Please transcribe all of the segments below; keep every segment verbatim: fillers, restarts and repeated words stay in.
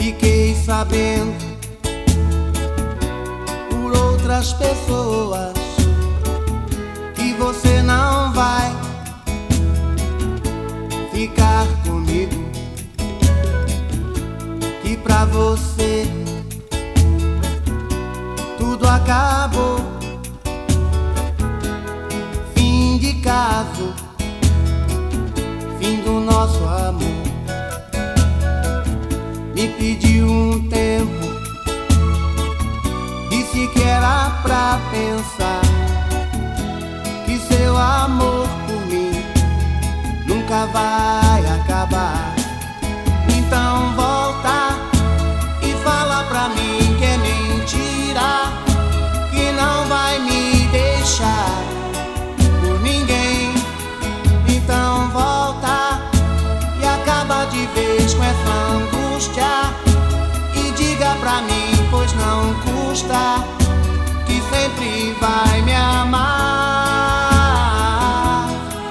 Fiquei sabendo por outras pessoas que você não vai ficar comigo, que pra você tudo acabou. Fim de caso, fim do nosso amor. Me pediu um tempo, disse que era pra pensar, que seu amor por mim nunca vai acabar. Então volta e fala pra mim que é mentira, que não vai me deixar por ninguém. Então volta e acaba de vez com essa angústia e diga pra mim, pois não custa, que sempre vai me amar.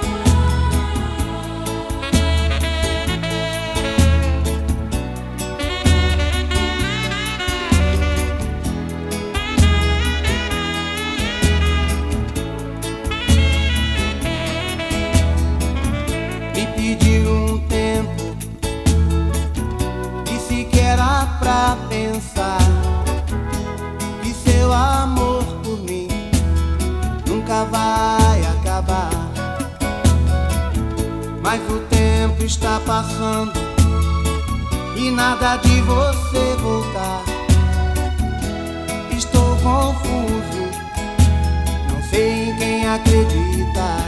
Me pediu um tempo, disse que era pra pensar, que seu amor por mim nunca vai acabar. Mas o tempo está passando e nada de você voltar. Estou confuso, não sei em quem acreditar.